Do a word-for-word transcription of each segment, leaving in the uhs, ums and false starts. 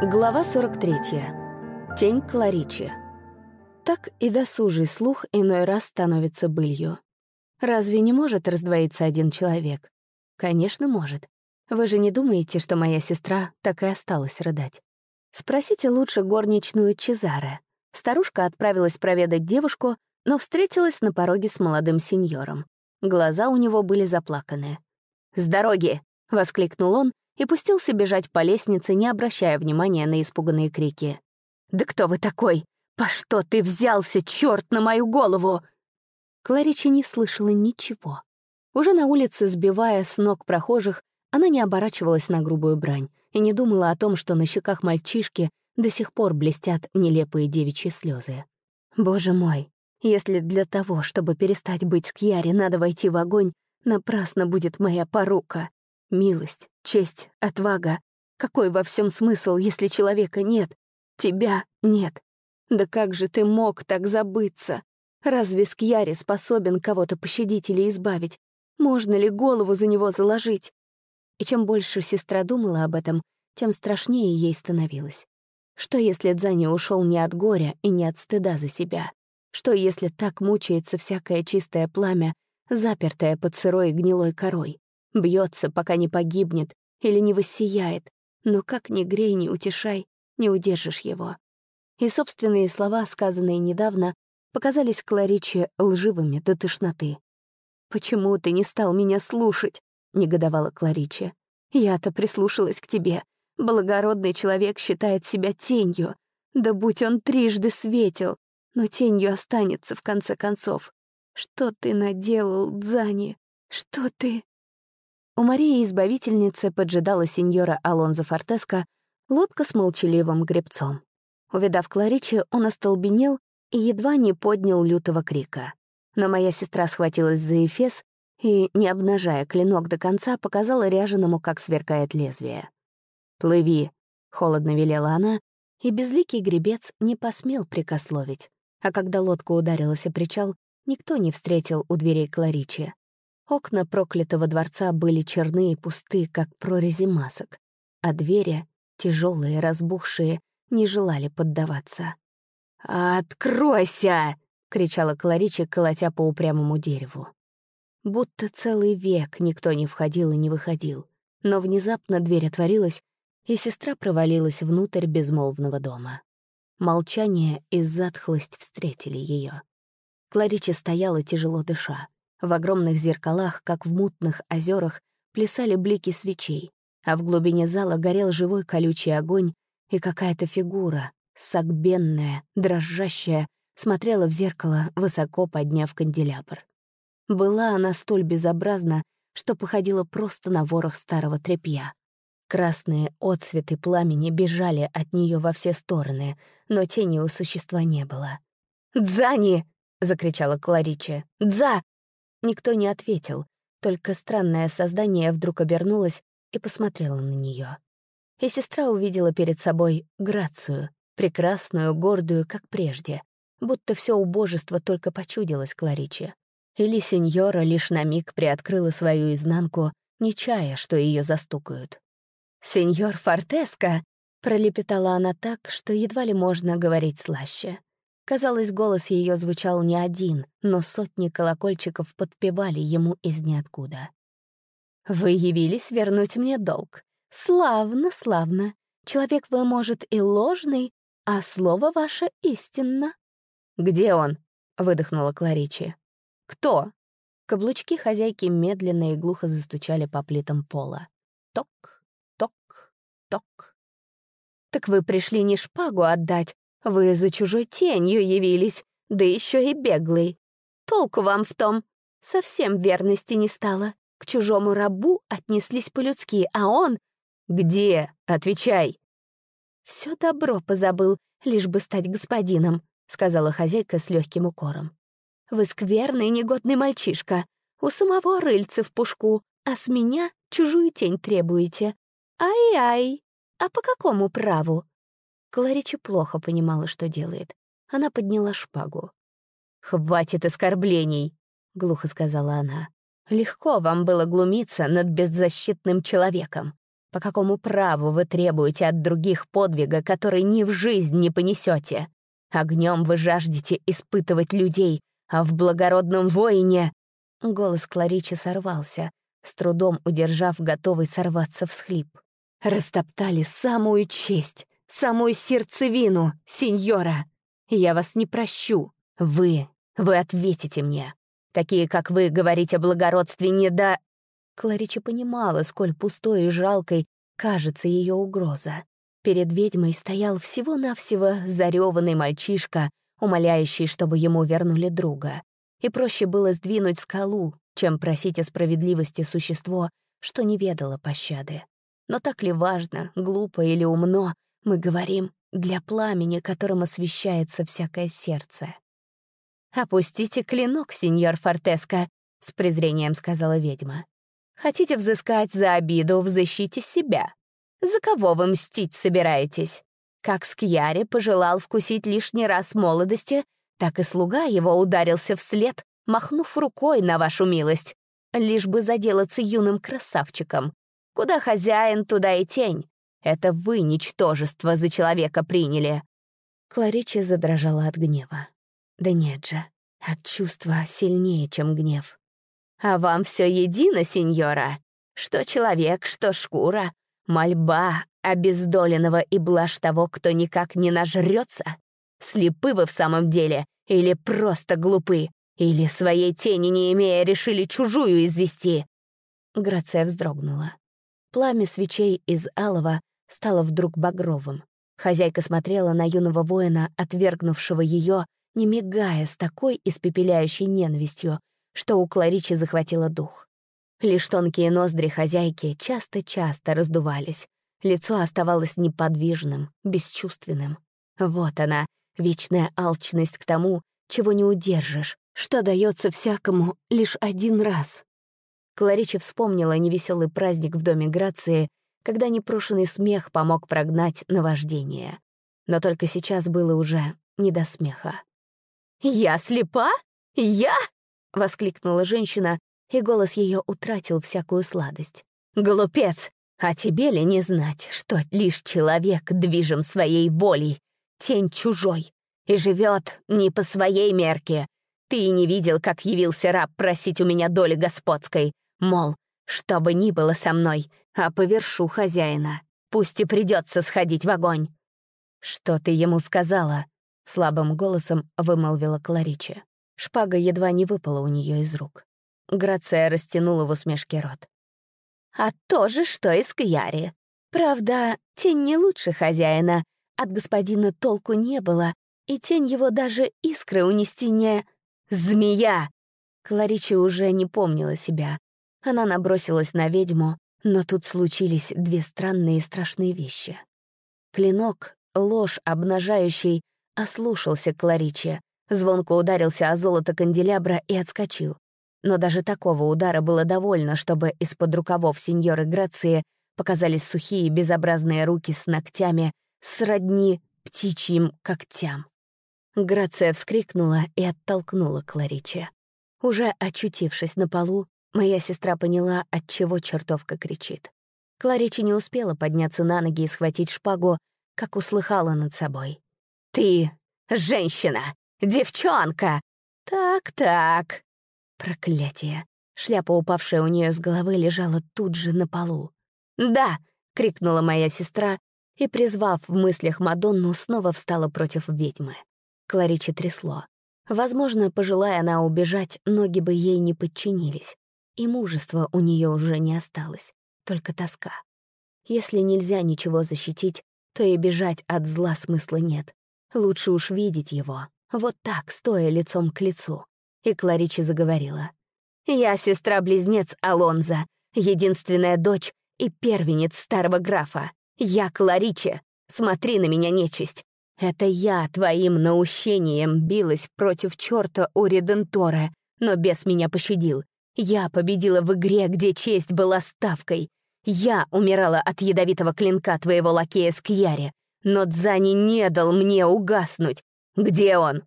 Глава сорок третья. Тень Кларичи. Так и досужий слух иной раз становится былью. Разве не может раздвоиться один человек? Конечно, может. Вы же не думаете, что моя сестра так и осталась рыдать? Спросите лучше горничную Чезаре. Старушка отправилась проведать девушку, но встретилась на пороге с молодым сеньором. Глаза у него были заплаканы. «С дороги!» — воскликнул он и пустился бежать по лестнице, не обращая внимания на испуганные крики. «Да кто вы такой? По что ты взялся, черт на мою голову?» Кларичи не слышала ничего. Уже на улице, сбивая с ног прохожих, она не оборачивалась на грубую брань и не думала о том, что на щеках мальчишки до сих пор блестят нелепые девичьи слезы. «Боже мой, если для того, чтобы перестать быть с Кьяри, надо войти в огонь, напрасно будет моя порука. Милость, честь, отвага. Какой во всем смысл, если человека нет? Тебя нет. Да как же ты мог так забыться? Разве Скьяри способен кого-то пощадить или избавить? Можно ли голову за него заложить?» И чем больше сестра думала об этом, тем страшнее ей становилось. Что если Дзани ушел не от горя и не от стыда за себя? Что если так мучается всякое чистое пламя, запертое под сырой и гнилой корой? Бьется, пока не погибнет или не воссияет, но как ни грей, ни утешай, не удержишь его. И собственные слова, сказанные недавно, показались Клариче лживыми до тошноты. «Почему ты не стал меня слушать?» — негодовала Клариче. «Я-то прислушалась к тебе. Благородный человек считает себя тенью. Да будь он трижды светел, но тенью останется в конце концов. Что ты наделал, Дзани? Что ты...» У Марии-избавительницы поджидала сеньора Алонзо Фортеско лодка с молчаливым гребцом. Увидав Кларичи, он остолбенел и едва не поднял лютого крика. Но моя сестра схватилась за эфес и, не обнажая клинок до конца, показала ряженому, как сверкает лезвие. «Плыви», — холодно велела она, и безликий гребец не посмел прикословить. А когда лодка ударилась о причал, никто не встретил у дверей Кларичи. Окна проклятого дворца были черны и пусты, как прорези масок, а двери, тяжелые, разбухшие, не желали поддаваться. «Откройся!» — кричала Кларичи, колотя по упрямому дереву. Будто целый век никто не входил и не выходил, но внезапно дверь отворилась, и сестра провалилась внутрь безмолвного дома. Молчание и затхлость встретили ее. Кларичи стояла, тяжело дыша. В огромных зеркалах, как в мутных озерах, плясали блики свечей, а в глубине зала горел живой колючий огонь, и какая-то фигура, согбенная, дрожащая, смотрела в зеркало, высоко подняв канделябр. Была она столь безобразна, что походила просто на ворох старого тряпья. Красные отцветы пламени бежали от нее во все стороны, но тени у существа не было. «Дзани!» — закричала Кларичи. «Дза!» Никто не ответил, только странное создание вдруг обернулось и посмотрело на нее. И сестра увидела перед собой Грацию, прекрасную, гордую, как прежде, будто все убожество только почудилось Кларичи. Или сеньора лишь на миг приоткрыла свою изнанку, не чая, что ее застукают. «Сеньор Фортеско!» — пролепетала она так, что едва ли можно говорить слаще. Казалось, голос ее звучал не один, но сотни колокольчиков подпевали ему из ниоткуда. «Вы явились вернуть мне долг. Славно, славно. Человек вы, может, и ложный, а слово ваше истинно». «Где он?» — выдохнула Кларичи. «Кто?» Каблучки хозяйки медленно и глухо застучали по плитам пола. Ток, ток, ток. «Так вы пришли не шпагу отдать, вы за чужой тенью явились, да еще и беглый. Толку вам в том. Совсем верности не стало. К чужому рабу отнеслись по-людски, а он... Где? Отвечай!» «Все добро позабыл, лишь бы стать господином», — сказала хозяйка с легким укором. «Вы скверный негодный мальчишка. У самого рыльца в пушку, а с меня чужую тень требуете. Ай-ай! А по какому праву?» Кларичи плохо понимала, что делает. Она подняла шпагу. «Хватит оскорблений», — глухо сказала она. «Легко вам было глумиться над беззащитным человеком. По какому праву вы требуете от других подвига, который ни в жизнь не понесете? Огнем вы жаждете испытывать людей, а в благородном воине...» Голос Кларичи сорвался, с трудом удержав готовый сорваться всхлип. «Растоптали самую честь, самую сердцевину, сеньора! Я вас не прощу. Вы, вы ответите мне. Такие, как вы, говорить о благородстве не да...» Кларича понимала, сколь пустой и жалкой кажется ее угроза. Перед ведьмой стоял всего-навсего зареванный мальчишка, умоляющий, чтобы ему вернули друга. И проще было сдвинуть скалу, чем просить о справедливости существо, что не ведало пощады. Но так ли важно, глупо или умно, мы говорим для пламени, которым освещается всякое сердце. «Опустите клинок, сеньор Фортеско», — с презрением сказала ведьма. «Хотите взыскать за обиду в защите себя? За кого вы мстить собираетесь? Как Скьяри пожелал вкусить лишний раз молодости, так и слуга его ударился вслед, махнув рукой на вашу милость, лишь бы заделаться юным красавчиком. Куда хозяин, туда и тень. Это вы, ничтожество, за человека приняли». Кларича задрожала от гнева. Да нет же, от чувства сильнее, чем гнев. «А вам все едино, сеньора? Что человек, что шкура, мольба обездоленного и блажь того, кто никак не нажрется? Слепы вы в самом деле или просто глупы? Или своей тени не имея решили чужую извести?» Грация вздрогнула. Пламя свечей из алого стало вдруг багровым. Хозяйка смотрела на юного воина, отвергнувшего ее, не мигая, с такой испепеляющей ненавистью, что у Кларичи захватило дух. Лишь тонкие ноздри хозяйки часто-часто раздувались. Лицо оставалось неподвижным, бесчувственным. Вот она, вечная алчность к тому, чего не удержишь, что дается всякому лишь один раз. Кларича вспомнила невеселый праздник в доме Грации, когда непрошенный смех помог прогнать наваждение. Но только сейчас было уже не до смеха. «Я слепа? Я?» — воскликнула женщина, и голос ее утратил всякую сладость. «Глупец! А тебе ли не знать, что лишь человек движим своей волей, тень чужой, и живет не по своей мерке? Ты и не видел, как явился раб просить у меня доли господской, мол, что бы ни было со мной, а повершу хозяина, пусть и придется сходить в огонь». «Что ты ему сказала?» — слабым голосом вымолвила Кларича. Шпага едва не выпала у нее из рук. Грация растянула в усмешке рот. «А то же, что и Скьяри. Правда, тень не лучше хозяина. От господина толку не было, и тень его даже искры унести не... Змея!» Кларича уже не помнила себя. Она набросилась на ведьму, но тут случились две странные и страшные вещи. Клинок, ложь обнажающий, ослушался Клариче, звонко ударился о золото канделябра и отскочил. Но даже такого удара было довольно, чтобы из-под рукавов сеньоры Грации показались сухие безобразные руки с ногтями, сродни птичьим когтям. Грация вскрикнула и оттолкнула Клариче. Уже очутившись на полу, моя сестра поняла, отчего чертовка кричит. Кларича не успела подняться на ноги и схватить шпагу, как услыхала над собой. «Ты женщина! Девчонка! Так-так!» Проклятие! Шляпа, упавшая у нее с головы, лежала тут же на полу. «Да!» — крикнула моя сестра и, призвав в мыслях Мадонну, снова встала против ведьмы. Клариче трясло. Возможно, пожелая она убежать, ноги бы ей не подчинились. И мужества у нее уже не осталось, только тоска. Если нельзя ничего защитить, то и бежать от зла смысла нет. Лучше уж видеть его, вот так, стоя лицом к лицу. И Кларича заговорила. «Я сестра-близнец Алонзо, единственная дочь и первенец старого графа. Я Кларича, смотри на меня, нечисть. Это я твоим наущением билась против черта у Редентора, но бес меня пощадил. Я победила в игре, где честь была ставкой. Я умирала от ядовитого клинка твоего лакея Скьяри, но Дзани не дал мне угаснуть. Где он?»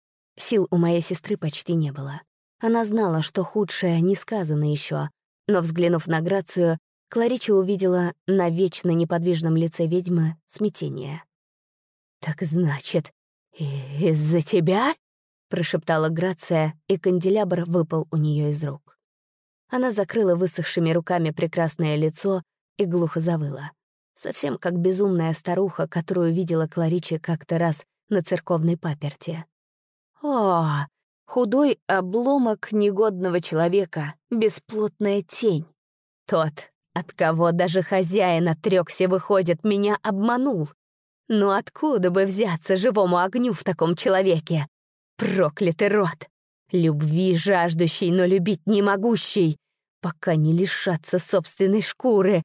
Сил у моей сестры почти не было. Она знала, что худшее не сказано еще, но, взглянув на Грацию, Кларича увидела на вечно неподвижном лице ведьмы смятение. «Так значит, из-за тебя?» — прошептала Грация, и канделябр выпал у нее из рук. Она закрыла высохшими руками прекрасное лицо и глухо завыла. Совсем как безумная старуха, которую видела Кларича как-то раз на церковной паперти. О, худой обломок негодного человека, бесплотная тень. Тот, от кого даже хозяин отрёкся, выходит, меня обманул. Но откуда бы взяться живому огню в таком человеке? Проклятый род! Любви жаждущий, но любить не могущий, пока не лишатся собственной шкуры.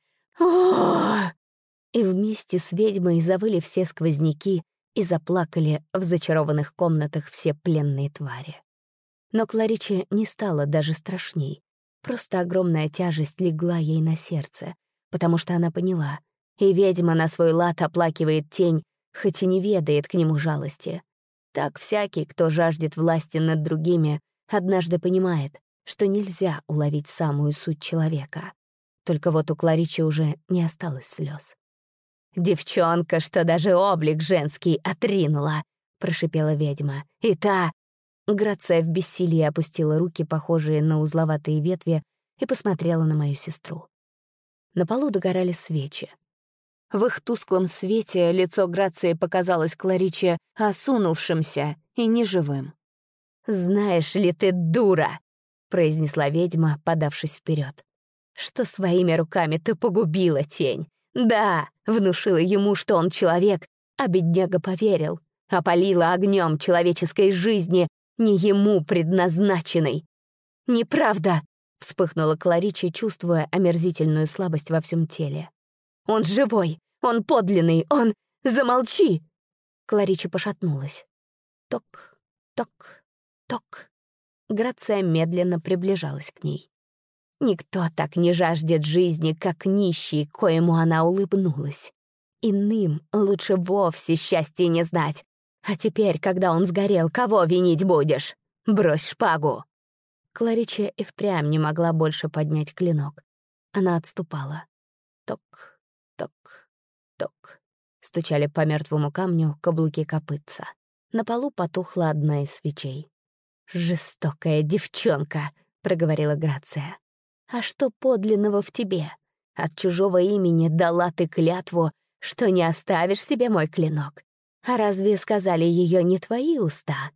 О! И вместе с ведьмой завыли все сквозняки и заплакали в зачарованных комнатах все пленные твари. Но Клариче не стало даже страшней. Просто огромная тяжесть легла ей на сердце, потому что она поняла, и ведьма на свой лад оплакивает тень, хоть и не ведает к нему жалости. Так всякий, кто жаждет власти над другими, однажды понимает, что нельзя уловить самую суть человека. Только вот у Кларичи уже не осталось слез. «Девчонка, что даже облик женский отринула!» — прошипела ведьма. «И та...» Грация в бессилии опустила руки, похожие на узловатые ветви, и посмотрела на мою сестру. На полу догорали свечи. В их тусклом свете лицо Грации показалось Клариче осунувшимся и неживым. «Знаешь ли ты, дура!» — произнесла ведьма, подавшись вперед. «Что своими руками ты погубила тень? Да, внушила ему, что он человек, а бедняга поверил, опалила огнем человеческой жизни, не ему предназначенной. Неправда!» — вспыхнула Кларича, чувствуя омерзительную слабость во всем теле. «Он живой! Он подлинный! Он... Замолчи!» Кларича пошатнулась. Ток, ток, ток. Грация медленно приближалась к ней. Никто так не жаждет жизни, как нищий, коему она улыбнулась. Иным лучше вовсе счастья не знать. А теперь, когда он сгорел, кого винить будешь? Брось шпагу!» Кларича и впрямь не могла больше поднять клинок. Она отступала. Ток, ток, ток. Стучали по мертвому камню каблуки копытца. На полу потухла одна из свечей. «Жестокая девчонка», — проговорила Грация. «А что подлинного в тебе? От чужого имени дала ты клятву, что не оставишь себе мой клинок. А разве сказали ее не твои уста?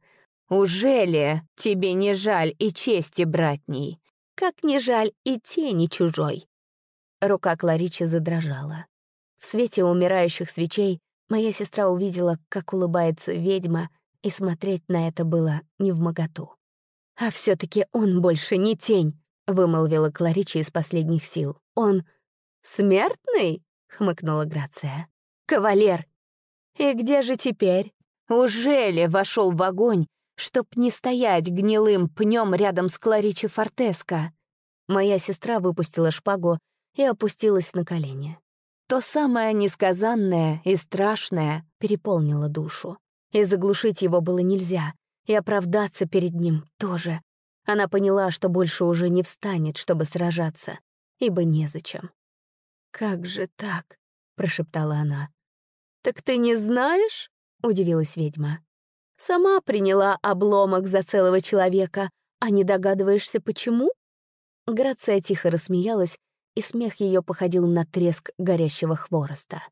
Ужели тебе не жаль и чести братней? Как не жаль и тени чужой?» Рука Кларичи задрожала. В свете умирающих свечей моя сестра увидела, как улыбается ведьма, и смотреть на это было невмоготу. «А все-таки он больше не тень», — вымолвила Кларича из последних сил. «Он смертный?» — хмыкнула Грация. «Кавалер! И где же теперь? Ужели вошел в огонь, чтоб не стоять гнилым пнем рядом с Кларичи Фортеско?» Моя сестра выпустила шпагу и опустилась на колени. То самое несказанное и страшное переполнило душу. И заглушить его было нельзя, и оправдаться перед ним тоже. Она поняла, что больше уже не встанет, чтобы сражаться, ибо незачем. «Как же так?» — прошептала она. «Так ты не знаешь?» — удивилась ведьма. «Сама приняла обломок за целого человека, а не догадываешься, почему?» Грация тихо рассмеялась, и смех ее походил на треск горящего хвороста.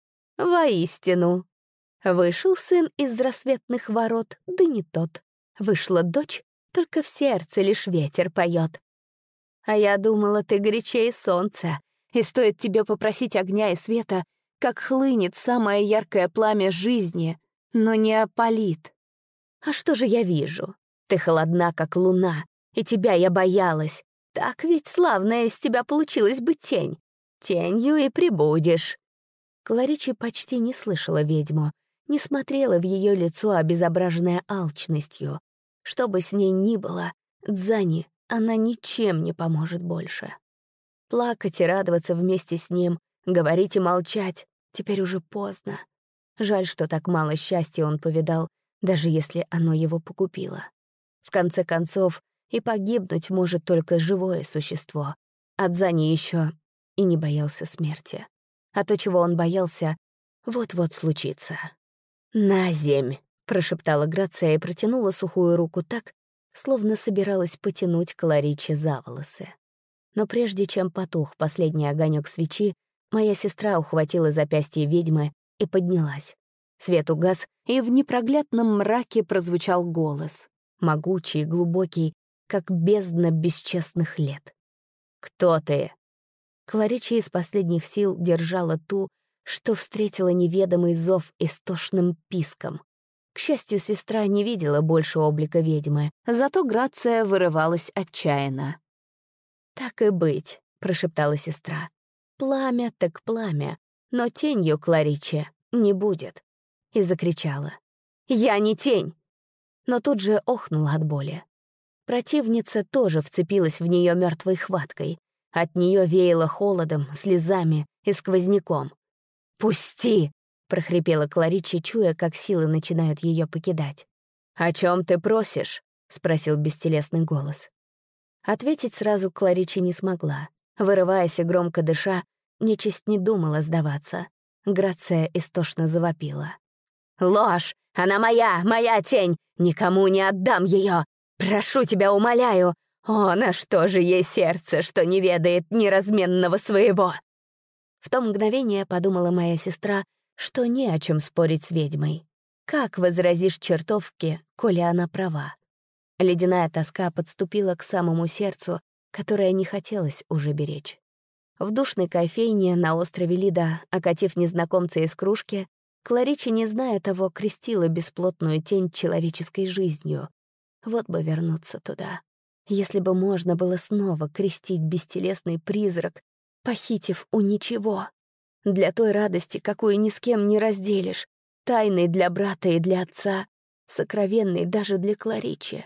«Воистину! Вышел сын из рассветных ворот, да не тот. Вышла дочь, только в сердце лишь ветер поет. А я думала, ты горячее солнца, и стоит тебе попросить огня и света, как хлынет самое яркое пламя жизни, но не опалит. А что же я вижу? Ты холодна, как луна, и тебя я боялась. Так ведь славная из тебя получилась бы тень. Тенью и прибудешь». Кларича почти не слышала ведьму, не смотрела в ее лицо, обезображенное алчностью. Что бы с ней ни было, Дзани она ничем не поможет больше. Плакать и радоваться вместе с ним, говорить и молчать — теперь уже поздно. Жаль, что так мало счастья он повидал, даже если оно его погубило. В конце концов, и погибнуть может только живое существо. А Дзани еще и не боялся смерти. А то, чего он боялся, вот-вот случится. «На земь!» — прошептала Грация и протянула сухую руку так, словно собиралась потянуть Клариче за волосы. Но прежде чем потух последний огонек свечи, моя сестра ухватила запястье ведьмы и поднялась. Свет угас, и в непроглядном мраке прозвучал голос, могучий, глубокий, как бездна бесчестных лет. «Кто ты?» Кларича из последних сил держала ту, что встретила неведомый зов истошным писком. К счастью, сестра не видела больше облика ведьмы, зато Грация вырывалась отчаянно. «Так и быть», — прошептала сестра. «Пламя так пламя, но тенью Клариче не будет». И закричала. «Я не тень!» Но тут же охнула от боли. Противница тоже вцепилась в нее мертвой хваткой. От нее веяло холодом, слезами и сквозняком. «Пусти!» — прохрипела Клариче, чуя, как силы начинают ее покидать. «О чем ты просишь?» — спросил бестелесный голос. Ответить сразу Клариче не смогла. Вырываясь и громко дыша, нечисть не думала сдаваться. Грация истошно завопила. «Ложь! Она моя, моя тень! Никому не отдам ее! Прошу тебя, умоляю! О, на что же ей сердце, что не ведает неразменного своего!» В то мгновение подумала моя сестра, что не о чем спорить с ведьмой. Как возразишь чертовке, коли она права? Ледяная тоска подступила к самому сердцу, которое не хотелось уже беречь. В душной кофейне на острове Лида, окатив незнакомца из кружки, Кларича, не зная того, крестила бесплотную тень человеческой жизнью. Вот бы вернуться туда. Если бы можно было снова крестить бестелесный призрак, похитив у ничего. Для той радости, какую ни с кем не разделишь, тайной для брата и для отца, сокровенной даже для Кларичи.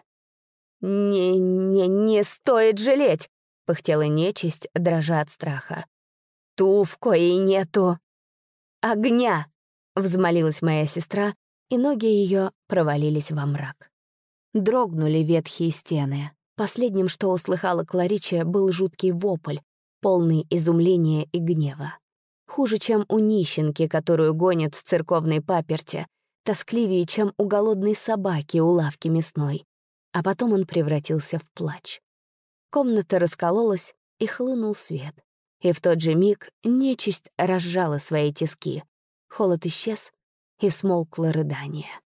«Не-не, не стоит жалеть!» — пыхтела нечисть, дрожа от страха. «Ту, в коей нету огня!» — взмолилась моя сестра, и ноги ее провалились во мрак. Дрогнули ветхие стены. Последним, что услыхала Кларича, был жуткий вопль, полный изумления и гнева. Хуже, чем у нищенки, которую гонят с церковной паперти, тоскливее, чем у голодной собаки у лавки мясной. А потом он превратился в плач. Комната раскололась, и хлынул свет. И в тот же миг нечисть разжала свои тиски. Холод исчез, и смолкло рыдание.